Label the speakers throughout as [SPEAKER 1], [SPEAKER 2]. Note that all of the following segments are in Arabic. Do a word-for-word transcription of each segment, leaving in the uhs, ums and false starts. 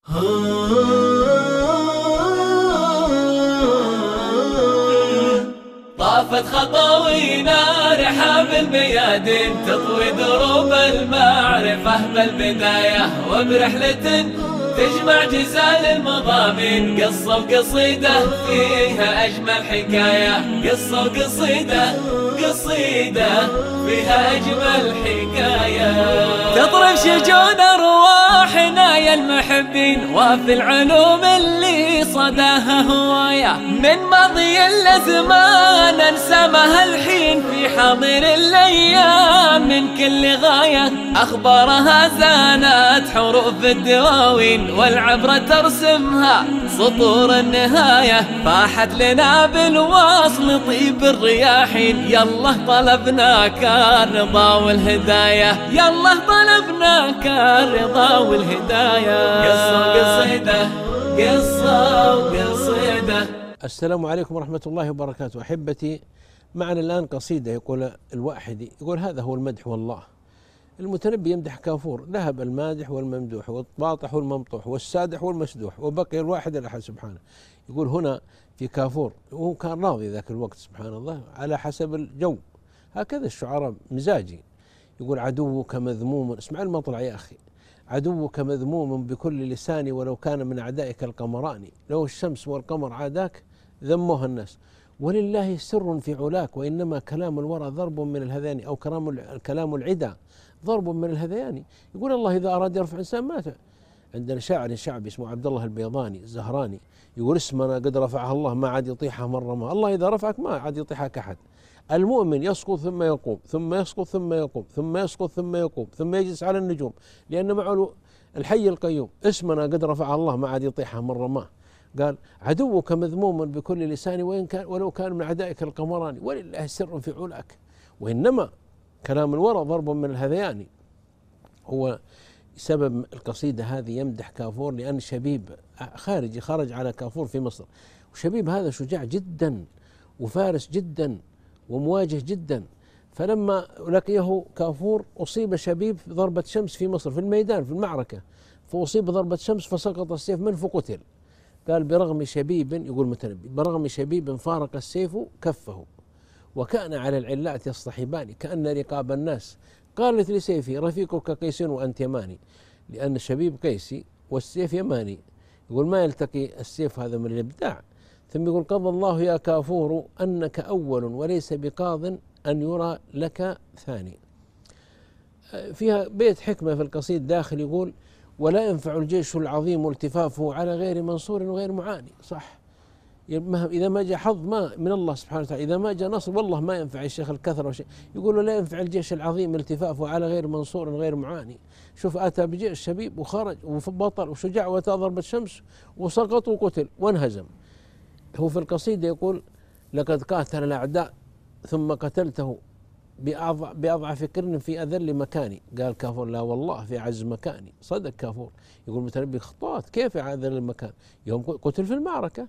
[SPEAKER 1] طافت خطاوينا رحاب الميادين تطوي دروب المعرفة بالبداية، وبرحلة تجمع جزال المضامين، قصة وقصيدة فيها أجمل حكاية. قصة وقصيدة قصيدة فيها أجمل حكاية. تطرب شجون أرواحنا يا المحبين، وفي العلوم اللي صداها هواية، من ماضي الأزمان ننسمها الحين في حاضر الأيام من كل غاية. أخبارها زانت حروف الدواوين، والعبرة ترسمها سطور النهاية. فاحت لنا بالوصل طيب الرياحين، يالله طلبناك الرضا والهداية، يالله طلبناك الرضا والهداية. قصة وقصيدة قصة وقصيدة.
[SPEAKER 2] السلام عليكم ورحمة الله وبركاته. أحبتي، معنا الآن قصيدة يقول الواحدي، يقول: هذا هو المدح والله. المتنبي يمدح كافور، ذهب المادح والممدوح والطاطح والممطوح والسادح والمسدوح، وبقي الواحد الأحد سبحانه. يقول هنا في كافور، وهو كان راضي ذاك الوقت سبحان الله على حسب الجو، هكذا الشعراء مزاجي. يقول: عدوك مذموم، اسمع المطلع يا أخي، عدوك مذموم بكل لسان، ولو كان من أعدائك القمران. لو الشمس والقمر عاداك ذموها الناس، ولله سر في علاك، وإنما كلام الورى ضرب من الهذيان، أو كلام كلام العدا ضرب من الهذيان. يقول الله إذا أراد يرفع إنسان مات. عندنا شاعر شعبي اسمه عبد الله البيضاني الزهراني، يقول: اسمنا قد رفعها الله ما عاد يطيحها مرة ما. الله إذا رفعك ما عاد يطيحك أحد. المؤمن يسقط ثم يقوم، ثم يسقط ثم يقوم، ثم يسقط ثم يقوم، ثم يجلس على النجوم، لأن معه الحي القيوم. اسمنا قد رفعها الله ما عاد يطيحها مرة ما. قال: عدوك مذموم بكل لسان، وإن كان ولو كان من أعدائك القمران، ولله سر في علاك، وإنما كلام الورى ضرب من الهذيان. هو سبب القصيدة هذه يمدح كافور، لأن شبيب خارجي خرج على كافور في مصر، وشبيب هذا شجاع جدا وفارس جدا ومواجه جدا. فلما لقيه كافور أصيب شبيب ضربة شمس في مصر في الميدان في المعركة، فأصيب ضربة شمس فسقط السيف منه فقتل. قال: برغم شبيب، يقول متنبي، برغم شبيب فارق السيف كفه، وكان على العلات يصطحبان، كأن رقاب الناس قالت لسيفي رفيقك قيس وأنت يماني. لأن الشبيب قيسي والسيف يماني. يقول: ما يلتقي السيف هذا من الإبداع. ثم يقول: قضى الله يا كافور أنك أول، وليس بقاض أن يرى لك ثاني. فيها بيت حكمة في القصيد داخل، يقول: ولا ينفع الجيش العظيم التفافه على غير منصور وغير معاني. صح، إذا ما جاء حظ ما من الله سبحانه وتعالى، إذا ما جاء نصر والله ما ينفع الشيخ الكثرة وشيء. يقول: لا ينفع الجيش العظيم التفافه على غير منصور وغير معاني. شوف، أتى بجيش شبيب وخرج وبطل وشجاع، وتضرب الشمس وسقط وقتل وانهزم. هو في القصيدة يقول: لقد قاتل الأعداء ثم قتلته بأضعف كرن في أذل مكاني. قال كافور: لا والله في أعز مكاني. صدق كافور. يقول متنبي: خطوات كيف أذل المكان؟ يوم قتل في المعركة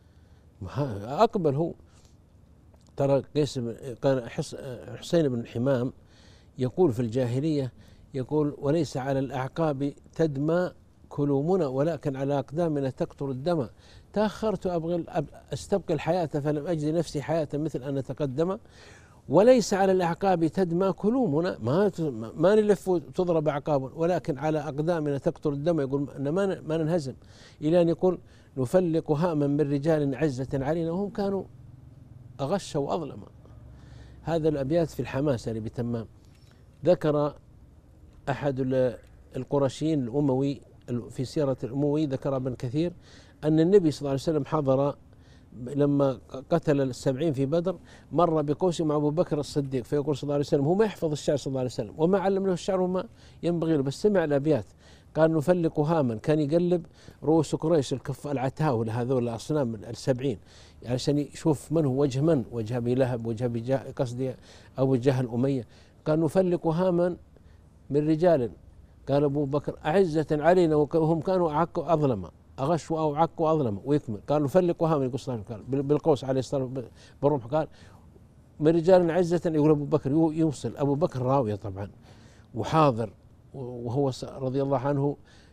[SPEAKER 2] أقبل هو. ترى قيس كان حسين بن حمام يقول في الجاهلية، يقول: وليس على الأعقاب تدمى كلومنا، ولكن على أقدامنا تقطر الدم. تأخرت أبغي أستبقي الحياة فلم أجد نفسي حياة مثل أن أتقدم. وليس على الأعقاب تدمى كلومنا، ما ما نلف وتضرب أعقاب، ولكن على أقدامنا تقطر الدم. يقول أن ما ما ننهزم. إلى أن يقول: نفلق هاما من رجال عزة علينا، وهم كانوا أغش وأظلم. هذا الأبيات في الحماسة بتمام. ذكر أحد القرشيين الأموي في سيرة الأموي، ذكر ابن كثير أن النبي صلى الله عليه وسلم حضر لما قتل السبعين في بدر، مر بقوس مع أبو بكر الصديق، فيقول صلى الله عليه وسلم: هو ما يحفظ الشعر صلى الله عليه وسلم، وما علم له الشعر وما ينبغي له، بس سمع الأبيات. قال: نفلق هاما، كان يقلب رؤوس قريش الكف العتاول هذول الأصنام السبعين، عشان يعني يشوف من هو وجه من، وجه أبي لهب، وجه أبي جهل، قصدي أبو جهل أمية. قال: نفلق هاما من رجال، قال أبو بكر: أعزة علينا وهم كانوا أعق أظلم، أغش أو عق وأظلم. ويكمل قال: نفلق هاما، يقول صلى الله عليه وسلم بالقوس عليه الصلاة والسلام بالرمح، قال: من رجال عزة. يقول أبو بكر يوصل، أبو بكر راوية طبعا وحاضر، وهو رضي الله عنه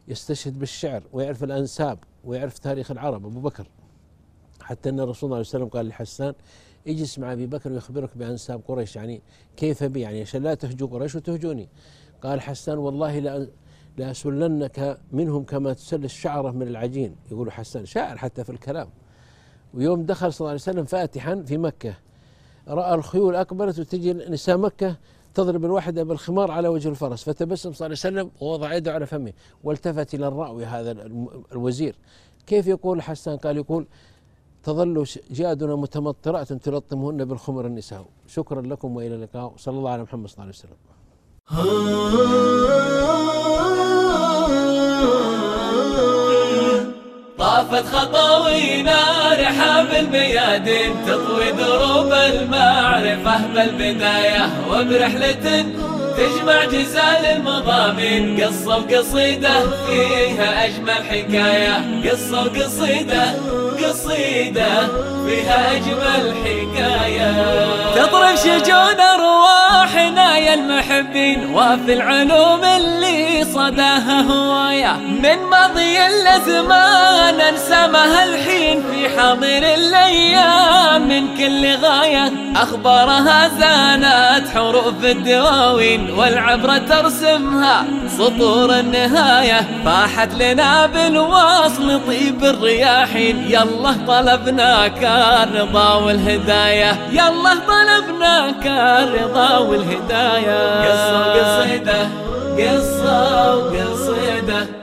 [SPEAKER 2] يستشهد بالشعر ويعرف الأنساب ويعرف تاريخ العرب أبو بكر، حتى أن الرسول صلى الله عليه وسلم قال لحسان اجلس مع أبي بكر ويخبرك بأنساب قريش، يعني كيف بي، يعني عشان لا تهجو قريش وتهجوني. قال حسان والله لأسلنك منهم كما تسل الشعرة من العجين، يقول حسان شاعر حتى في الكلام. ويوم دخل صلى الله عليه وسلم فاتحا في مكة رأى الخيول أقبلت وتجي نساء مكة تضرب الواحدة بالخمار على وجه الفرس، فتبسم صلى الله عليه وسلم ووضع يده على فمه والتفت إلى الراوي هذا الوزير. كيف يقول حسان؟ قال يقول تظل جيادنا متمطرات تلطمهن بالخمر النساء. شكرا لكم وإلى اللقاء، صلى الله على محمد صلى الله عليه وسلم.
[SPEAKER 1] طافت خطاوينا رحاب الميادين تطوي دروب المعرفة بالبداية، وبرحلة تجمع جزال المضامين قصة وقصيدة فيها أجمل حكاية، قصة وقصيدة قصيدة فيها أجمل حكاية، تضرب شجون أرواحنا يا المحبين وفي العلوم اللي صداها هواية، من ماضي الأزمان ننسمها الحين في حاضر الأيام من كل غاية، أخبارها زانت حروف الدواوين والعبرة ترسمها سطور النهاية، فاحت لنا بالوصل طيب الرياحين، يلا طلبناك الرضا والهداية، يلا طلبناك الرضا والهداية. قصة وقصيدة قصة وقصيدة